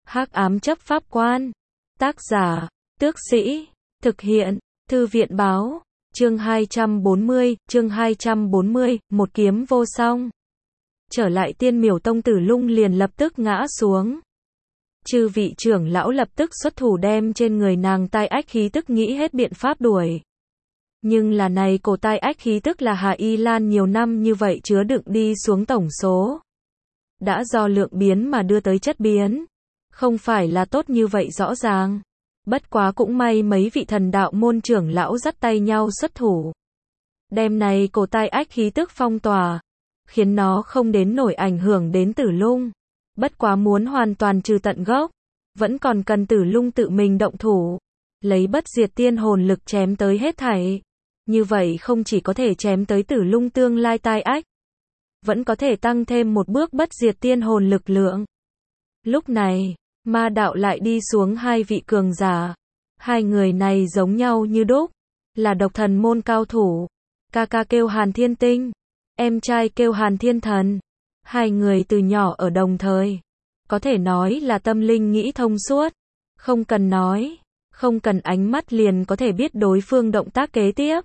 Hắc ám chấp pháp quan. Tác giả, Tước Sĩ. Thực hiện, Thư viện báo. Chương 240, một kiếm vô song. Trở lại Tiên Miểu Tông, Tử Lung liền lập tức ngã xuống. Chư vị trưởng lão lập tức xuất thủ đem trên người nàng tai ách khí tức nghĩ hết biện pháp đuổi. Nhưng là này cổ tai ách khí tức là Hà Y Lan nhiều năm như vậy chứa đựng đi xuống tổng số. Đã do lượng biến mà đưa tới chất biến. Không phải là tốt như vậy rõ ràng. Bất quá cũng may mấy vị thần đạo môn trưởng lão dắt tay nhau xuất thủ. Đem này cổ tai ách khí tức phong tỏa. Khiến nó không đến nổi ảnh hưởng đến Tử Lung. Bất quá muốn hoàn toàn trừ tận gốc. Vẫn còn cần Tử Lung tự mình động thủ. Lấy bất diệt tiên hồn lực chém tới hết thảy. Như vậy không chỉ có thể chém tới Tử Lung tương lai tai ách. Vẫn có thể tăng thêm một bước bất diệt tiên hồn lực lượng. Lúc này, ma đạo lại đi xuống hai vị cường giả. Hai người này giống nhau như đúc. Là độc thần môn cao thủ. Ca ca kêu Hàn Thiên Tinh. Em trai kêu Hàn Thiên Thần. Hai người từ nhỏ ở đồng thời. Có thể nói là tâm linh nghĩ thông suốt. Không cần nói. Không cần ánh mắt liền có thể biết đối phương động tác kế tiếp.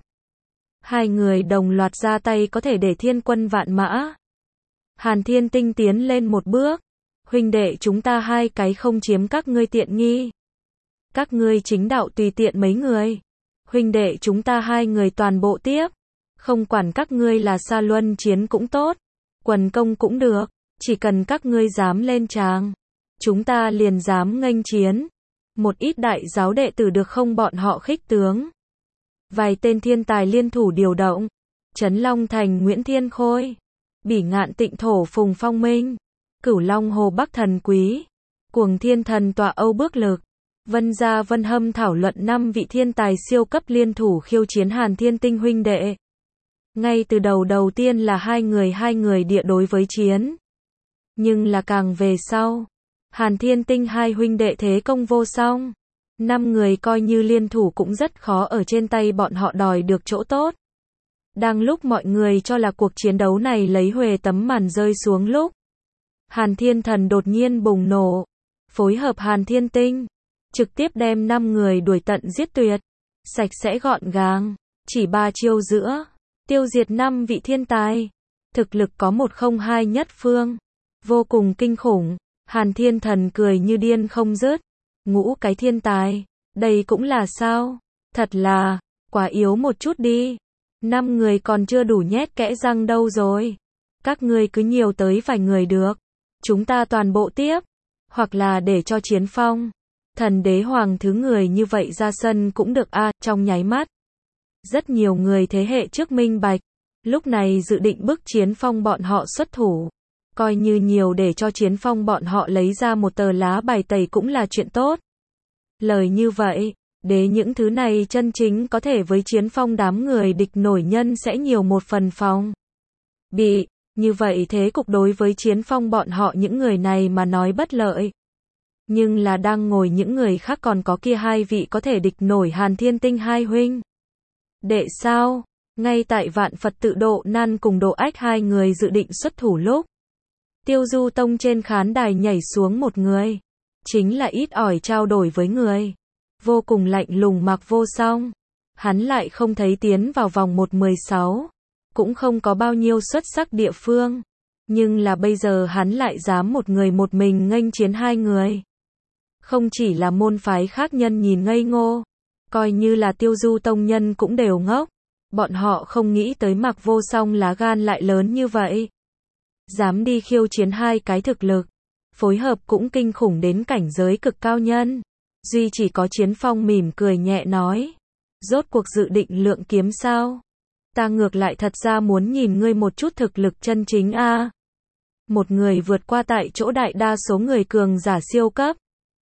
Hai người đồng loạt ra tay có thể để thiên quân vạn mã. Hàn Thiên Tinh tiến lên một bước. Huynh đệ chúng ta hai cái không chiếm các ngươi tiện nghi. Các ngươi chính đạo tùy tiện mấy người. Huynh đệ chúng ta hai người toàn bộ tiếp. Không quản các ngươi là xa luân chiến cũng tốt. Quần công cũng được. Chỉ cần các ngươi dám lên tràng. Chúng ta liền dám nghênh chiến. Một ít đại giáo đệ tử được không bọn họ khích tướng. Vài tên thiên tài liên thủ điều động. Trấn Long Thành Nguyễn Thiên Khôi. Bỉ Ngạn Tịnh Thổ Phùng Phong Minh. Cửu Long Hồ Bắc Thần Quý. Cuồng Thiên Thần Tọa Âu Bước Lực. Vân Gia Vân Hâm thảo luận 5 vị thiên tài siêu cấp liên thủ khiêu chiến Hàn Thiên Tinh huynh đệ. Ngay từ đầu tiên là hai người địa đối với chiến. Nhưng là càng về sau. Hàn Thiên Tinh hai huynh đệ thế công vô song. 5 người coi như liên thủ cũng rất khó ở trên tay bọn họ đòi được chỗ tốt. Đang lúc mọi người cho là cuộc chiến đấu này lấy huề tấm màn rơi xuống lúc. Hàn Thiên Thần đột nhiên bùng nổ. Phối hợp Hàn Thiên Tinh. Trực tiếp đem 5 người đuổi tận giết tuyệt. Sạch sẽ gọn gàng. Chỉ 3 chiêu giữa. Tiêu diệt 5 vị thiên tài. Thực lực có 102 nhất phương. Vô cùng kinh khủng. Hàn Thiên Thần cười như điên không dứt. Ngũ cái thiên tài. Đây cũng là sao? Thật là, quá yếu một chút đi. 5 người còn chưa đủ nhét kẽ răng đâu rồi. Các ngươi cứ nhiều tới vài người được. Chúng ta toàn bộ tiếp. Hoặc là để cho Chiến Phong. Thần đế hoàng thứ người như vậy ra sân cũng được a. Trong nháy mắt. Rất nhiều người thế hệ trước minh bạch. Lúc này dự định bức Chiến Phong bọn họ xuất thủ. Coi như nhiều để cho Chiến Phong bọn họ lấy ra một tờ lá bài tẩy cũng là chuyện tốt. Lời như vậy, để những thứ này chân chính có thể với Chiến Phong đám người địch nổi nhân sẽ nhiều một phần phòng. Bị, như vậy thế cục đối với Chiến Phong bọn họ những người này mà nói bất lợi. Nhưng là đang ngồi những người khác còn có kia hai vị có thể địch nổi Hàn Thiên Tinh hai huynh. Đệ sao? Ngay tại Vạn Phật Tự Độ Nan cùng Độ Ách hai người dự định xuất thủ lúc. Tiêu Du Tông trên khán đài nhảy xuống một người. Chính là ít ỏi trao đổi với người. Vô cùng lạnh lùng Mạc Vô Song. Hắn lại không thấy tiến vào vòng 1/16. Cũng không có bao nhiêu xuất sắc địa phương. Nhưng là bây giờ hắn lại dám một người một mình nghênh chiến hai người. Không chỉ là môn phái khác nhân nhìn ngây ngô. Coi như là Tiêu Du Tông nhân cũng đều ngốc. Bọn họ không nghĩ tới Mạc Vô Song lá gan lại lớn như vậy. Dám đi khiêu chiến hai cái thực lực. Phối hợp cũng kinh khủng đến cảnh giới cực cao nhân. Duy chỉ có Chiến Phong mỉm cười nhẹ nói. Rốt cuộc dự định lượng kiếm sao? Ta ngược lại thật ra muốn nhìn ngươi một chút thực lực chân chính a. Một người vượt qua tại chỗ đại đa số người cường giả siêu cấp.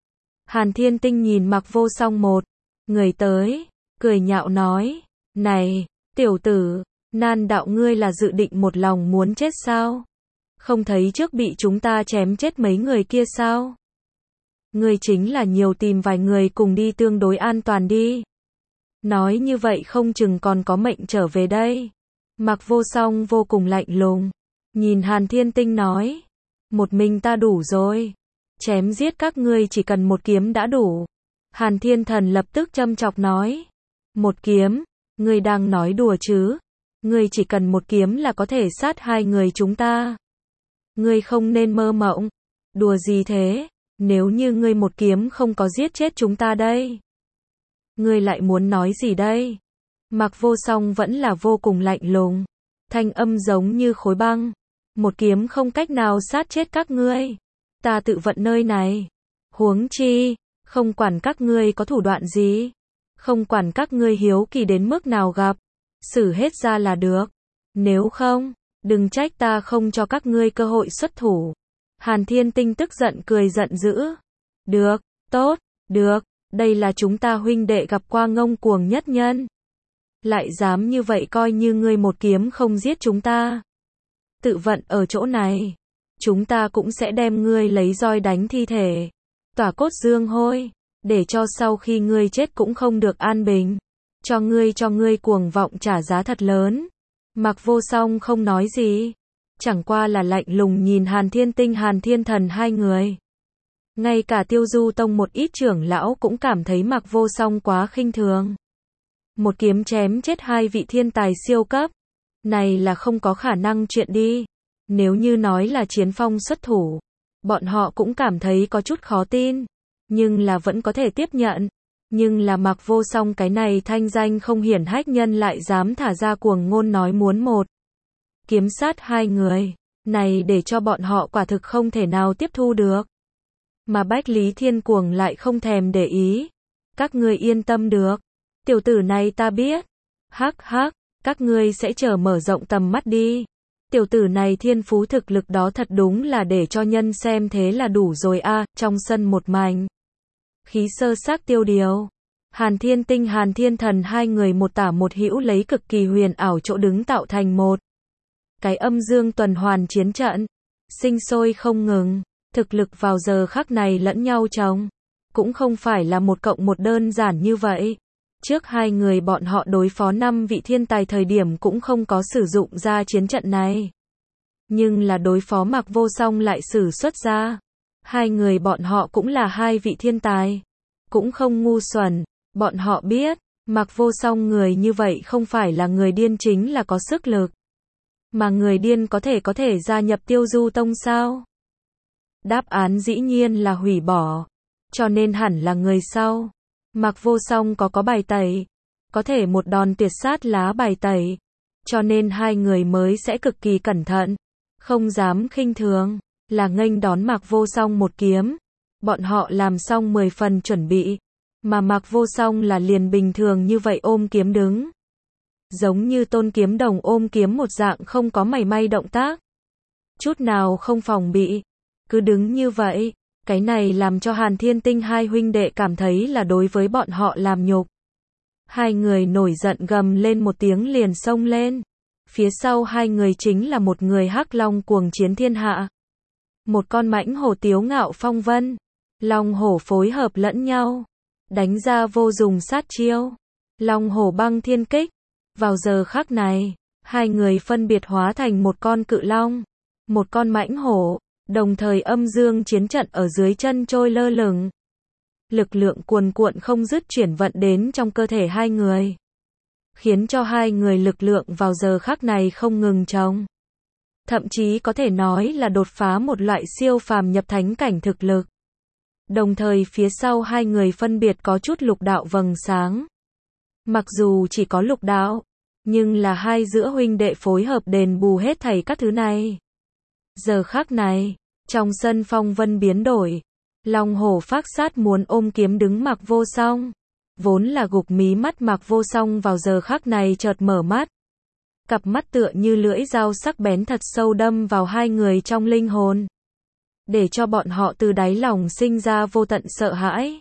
Hàn Thiên Tinh nhìn Mạc Vô Song một. Người tới. Cười nhạo nói. Này, tiểu tử. Nan đạo ngươi là dự định một lòng muốn chết sao? Không thấy trước bị chúng ta chém chết mấy người kia sao? Ngươi chính là nhiều tìm vài người cùng đi tương đối an toàn đi. Nói như vậy không chừng còn có mệnh trở về đây. Mạc Vô Song vô cùng lạnh lùng. Nhìn Hàn Thiên Tinh nói. Một mình ta đủ rồi. Chém giết các ngươi chỉ cần một kiếm đã đủ. Hàn Thiên Thần lập tức châm chọc nói. Một kiếm? Ngươi đang nói đùa chứ? Ngươi chỉ cần một kiếm là có thể sát hai người chúng ta. Ngươi không nên mơ mộng. Đùa gì thế? Nếu như ngươi một kiếm không có giết chết chúng ta đây. Ngươi lại muốn nói gì đây? Mạc Vô Song vẫn là vô cùng lạnh lùng. Thanh âm giống như khối băng. Một kiếm không cách nào sát chết các ngươi. Ta tự vận nơi này. Huống chi, không quản các ngươi có thủ đoạn gì. Không quản các ngươi hiếu kỳ đến mức nào gặp. Xử hết ra là được. Nếu không, đừng trách ta không cho các ngươi cơ hội xuất thủ. Hàn Thiên Tinh tức giận cười giận dữ. Được, tốt, được, đây là chúng ta huynh đệ gặp qua ngông cuồng nhất nhân. Lại dám như vậy coi như ngươi một kiếm không giết chúng ta. Tự vận ở chỗ này. Chúng ta cũng sẽ đem ngươi lấy roi đánh thi thể. Tỏa cốt dương hôi. Để cho sau khi ngươi chết cũng không được an bình. Cho ngươi cuồng vọng trả giá thật lớn. Mạc Vô Song không nói gì. Chẳng qua là lạnh lùng nhìn Hàn Thiên Tinh Hàn Thiên Thần hai người. Ngay cả Tiêu Du Tông một ít trưởng lão cũng cảm thấy Mạc Vô Song quá khinh thường. Một kiếm chém chết hai vị thiên tài siêu cấp. Này là không có khả năng chuyện đi. Nếu như nói là Chiến Phong xuất thủ, bọn họ cũng cảm thấy có chút khó tin. Nhưng là vẫn có thể tiếp nhận. Nhưng là Mạc Vô Song cái này thanh danh không hiển hách nhân lại dám thả ra cuồng ngôn nói muốn một kiếm sát hai người. Này để cho bọn họ quả thực không thể nào tiếp thu được. Mà Bách Lý Thiên Cuồng lại không thèm để ý. Các ngươi yên tâm được. Tiểu tử này ta biết. Hắc hắc, các ngươi sẽ chờ mở rộng tầm mắt đi. Tiểu tử này thiên phú thực lực đó thật đúng là để cho nhân xem thế là đủ rồi a. Trong sân một mảnh khí sơ xác tiêu điều. Hàn Thiên Tinh Hàn Thiên Thần hai người một tả một hữu lấy cực kỳ huyền ảo chỗ đứng tạo thành một cái âm dương tuần hoàn chiến trận, sinh sôi không ngừng. Thực lực vào giờ khắc này lẫn nhau chồng, cũng không phải là một cộng một đơn giản như vậy. Trước hai người bọn họ đối phó 5 vị thiên tài thời điểm cũng không có sử dụng ra chiến trận này. Nhưng là đối phó Mạc Vô Song lại sử xuất ra. Hai người bọn họ cũng là hai vị thiên tài. Cũng không ngu xuẩn. Bọn họ biết, Mạc Vô Song người như vậy không phải là người điên chính là có sức lực. Mà người điên có thể gia nhập Tiêu Du Tông sao? Đáp án dĩ nhiên là hủy bỏ. Cho nên hẳn là người sau. Mạc Vô Song có bài tẩy. Có thể một đòn tuyệt sát lá bài tẩy. Cho nên hai người mới sẽ cực kỳ cẩn thận. Không dám khinh thường. Là nghênh đón Mạc Vô Song một kiếm. Bọn họ làm xong 10 phần chuẩn bị. Mà Mạc Vô Song là liền bình thường như vậy ôm kiếm đứng. Giống như Tôn Kiếm Đồng ôm kiếm một dạng không có mảy may động tác. Chút nào không phòng bị. Cứ đứng như vậy. Cái này làm cho Hàn Thiên Tinh hai huynh đệ cảm thấy là đối với bọn họ làm nhục. Hai người nổi giận gầm lên một tiếng liền xông lên. Phía sau hai người chính là một người hắc long cuồng chiến thiên hạ. Một con mãnh hổ tiếu ngạo phong vân. Long hổ phối hợp lẫn nhau. Đánh ra vô dùng sát chiêu. Long hổ băng thiên kích. Vào giờ khắc này, hai người phân biệt hóa thành một con cự long. Một con mãnh hổ. Đồng thời âm dương chiến trận ở dưới chân trôi lơ lửng. Lực lượng cuồn cuộn không dứt chuyển vận đến trong cơ thể hai người. Khiến cho hai người lực lượng vào giờ khắc này không ngừng chồng. Thậm chí có thể nói là đột phá một loại siêu phàm nhập thánh cảnh thực lực. Đồng thời phía sau hai người phân biệt có chút lục đạo vầng sáng. Mặc dù chỉ có lục đạo, nhưng là hai giữa huynh đệ phối hợp đền bù hết thảy các thứ này. Giờ khắc này, trong sân phong vân biến đổi. Long hổ phác sát muốn ôm kiếm đứng Mạc Vô Song. Vốn là gục mí mắt Mạc Vô Song vào giờ khắc này chợt mở mắt. Cặp mắt tựa như lưỡi dao sắc bén thật sâu đâm vào hai người trong linh hồn. Để cho bọn họ từ đáy lòng sinh ra vô tận sợ hãi.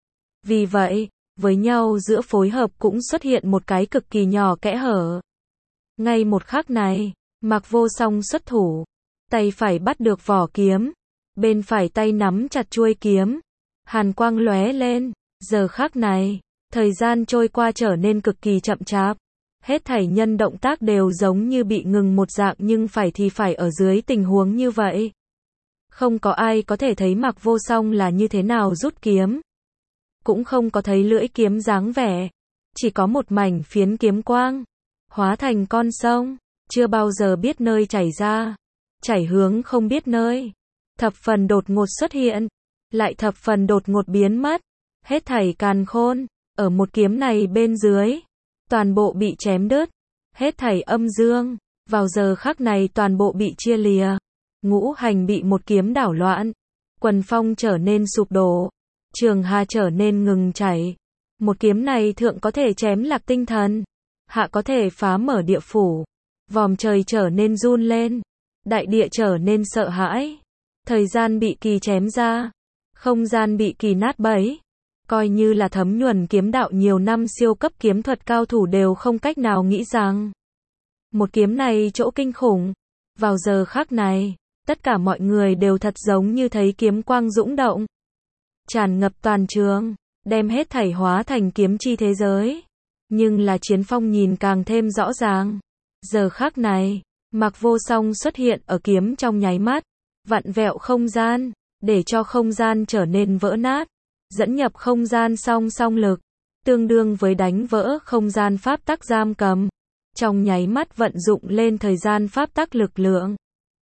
Vì vậy, với nhau giữa phối hợp cũng xuất hiện một cái cực kỳ nhỏ kẽ hở. Ngay một khắc này, Mạc Vô Song xuất thủ. Tay phải bắt được vỏ kiếm. Bên phải tay nắm chặt chuôi kiếm. Hàn quang lóe lên. Giờ khắc này, thời gian trôi qua trở nên cực kỳ chậm chạp. Hết thảy nhân động tác đều giống như bị ngừng một dạng nhưng phải thì phải ở dưới tình huống như vậy. Không có ai có thể thấy Mạc Vô Song là như thế nào rút kiếm. Cũng không có thấy lưỡi kiếm dáng vẻ. Chỉ có một mảnh phiến kiếm quang. Hóa thành con sông. Chưa bao giờ biết nơi chảy ra. Chảy hướng không biết nơi. Thập phần đột ngột xuất hiện. Lại thập phần đột ngột biến mất. Hết thảy càn khôn. Ở một kiếm này bên dưới. Toàn bộ bị chém đứt. Hết thảy âm dương. Vào giờ khắc này toàn bộ bị chia lìa. Ngũ hành bị một kiếm đảo loạn. Quần phong trở nên sụp đổ. Trường hà trở nên ngừng chảy. Một kiếm này thượng có thể chém lạc tinh thần. Hạ có thể phá mở địa phủ. Vòm trời trở nên run lên. Đại địa trở nên sợ hãi. Thời gian bị kỳ chém ra. Không gian bị kỳ nát bấy. Coi như là thấm nhuần kiếm đạo nhiều năm siêu cấp kiếm thuật cao thủ đều không cách nào nghĩ rằng. Một kiếm này chỗ kinh khủng. Vào giờ khắc này, tất cả mọi người đều thật giống như thấy kiếm quang dũng động. Tràn ngập toàn trường, đem hết thảy hóa thành kiếm chi thế giới. Nhưng là Chiến Phong nhìn càng thêm rõ ràng. Giờ khắc này, Mạc Vô Song xuất hiện ở kiếm trong nháy mắt, vặn vẹo không gian, để cho không gian trở nên vỡ nát, dẫn nhập không gian song song lực, tương đương với đánh vỡ không gian pháp tắc giam cầm. Trong nháy mắt vận dụng lên thời gian pháp tắc lực lượng.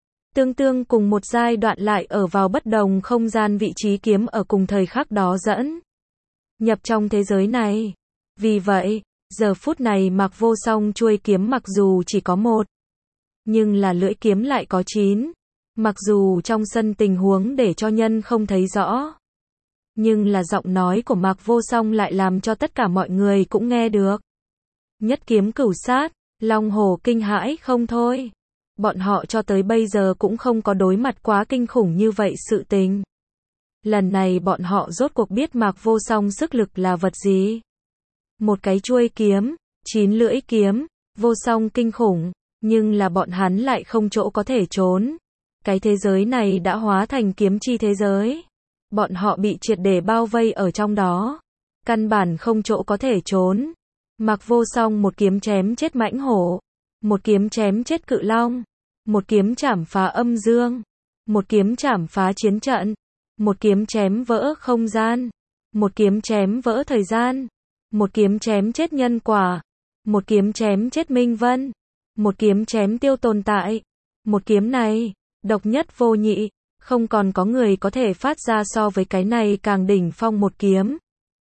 Tương cùng một giai đoạn lại ở vào bất đồng không gian vị trí kiếm ở cùng thời khắc đó dẫn nhập trong thế giới này. Vì vậy, giờ phút này Mạc Vô Song chuôi kiếm mặc dù chỉ có một, nhưng là lưỡi kiếm lại có 9. Mặc dù trong sân tình huống để cho nhân không thấy rõ, nhưng là giọng nói của Mạc Vô Song lại làm cho tất cả mọi người cũng nghe được. Nhất kiếm cửu sát, Long Hổ kinh hãi không thôi. Bọn họ cho tới bây giờ cũng không có đối mặt quá kinh khủng như vậy sự tình. Lần này bọn họ rốt cuộc biết Mạc Vô Song sức lực là vật gì. Một cái chuôi kiếm, 9 lưỡi kiếm, Vô Song kinh khủng, nhưng là bọn hắn lại không chỗ có thể trốn. Cái thế giới này đã hóa thành kiếm chi thế giới. Bọn họ bị triệt để bao vây ở trong đó. Căn bản không chỗ có thể trốn. Mạc Vô Song một kiếm chém chết mãnh hổ. Một kiếm chém chết cự long. Một kiếm chảm phá âm dương. Một kiếm chảm phá chiến trận. Một kiếm chém vỡ không gian. Một kiếm chém vỡ thời gian. Một kiếm chém chết nhân quả. Một kiếm chém chết minh vân. Một kiếm chém tiêu tồn tại. Một kiếm này, độc nhất vô nhị, không còn có người có thể phát ra so với cái này càng đỉnh phong một kiếm.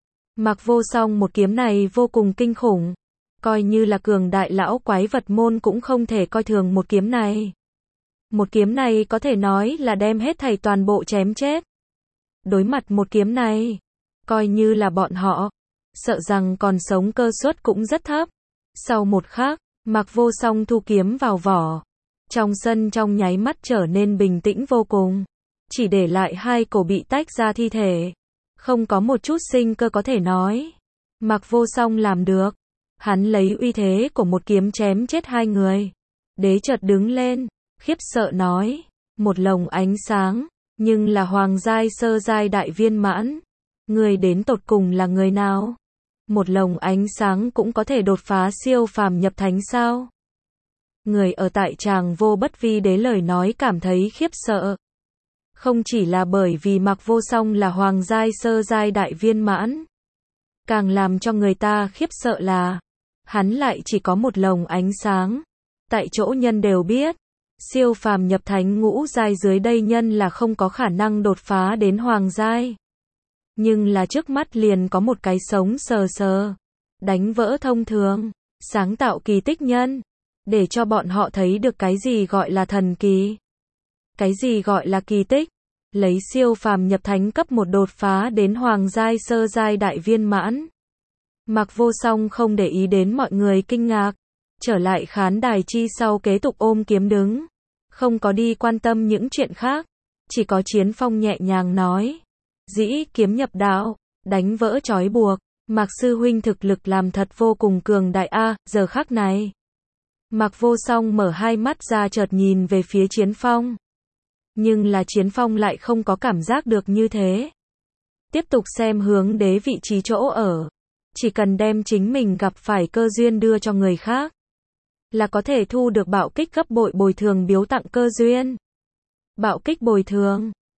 Mạc Vô Song một kiếm này vô cùng kinh khủng. Coi như là cường đại lão quái vật môn cũng không thể coi thường một kiếm này. Một kiếm này có thể nói là đem hết thảy toàn bộ chém chết. Đối mặt một kiếm này, coi như là bọn họ, sợ rằng còn sống cơ suất cũng rất thấp. Sau một khắc, Mạc Vô Song thu kiếm vào vỏ. Trong sân trong nháy mắt trở nên bình tĩnh vô cùng. Chỉ để lại hai cổ bị tách ra thi thể. Không có một chút sinh cơ có thể nói. Mạc Vô Song làm được. Hắn lấy uy thế của một kiếm chém chết hai người. Đế chợt đứng lên, khiếp sợ nói. Một lồng ánh sáng, nhưng là hoàng giai sơ giai đại viên mãn. Người đến tột cùng là người nào? Một lồng ánh sáng cũng có thể đột phá siêu phàm nhập thánh sao? Người ở tại Tràng Vô Bất Vi Đế lời nói cảm thấy khiếp sợ. Không chỉ là bởi vì Mạc Vô Song là hoàng giai sơ giai đại viên mãn. Càng làm cho người ta khiếp sợ là, hắn lại chỉ có một lồng ánh sáng. Tại chỗ nhân đều biết, siêu phàm nhập thánh ngũ giai dưới đây nhân là không có khả năng đột phá đến hoàng giai. Nhưng là trước mắt liền có một cái sống sờ sờ, đánh vỡ thông thường, sáng tạo kỳ tích nhân, để cho bọn họ thấy được cái gì gọi là thần kỳ. Cái gì gọi là kỳ tích? Lấy siêu phàm nhập thánh cấp 1 đột phá đến hoàng giai sơ giai đại viên mãn. Mạc Vô Song không để ý đến mọi người kinh ngạc, trở lại khán đài chi sau kế tục ôm kiếm đứng, không có đi quan tâm những chuyện khác, chỉ có Chiến Phong nhẹ nhàng nói, dĩ kiếm nhập đạo, đánh vỡ trói buộc, Mạc sư huynh thực lực làm thật vô cùng cường đại a. Giờ khắc này, Mạc Vô Song mở hai mắt ra chợt nhìn về phía Chiến Phong. Nhưng là Chiến Phong lại không có cảm giác được như thế. Tiếp tục xem hướng đế vị trí chỗ ở. Chỉ cần đem chính mình gặp phải cơ duyên đưa cho người khác, là có thể thu được bạo kích gấp bội bồi thường biếu tặng cơ duyên. Bạo kích bồi thường.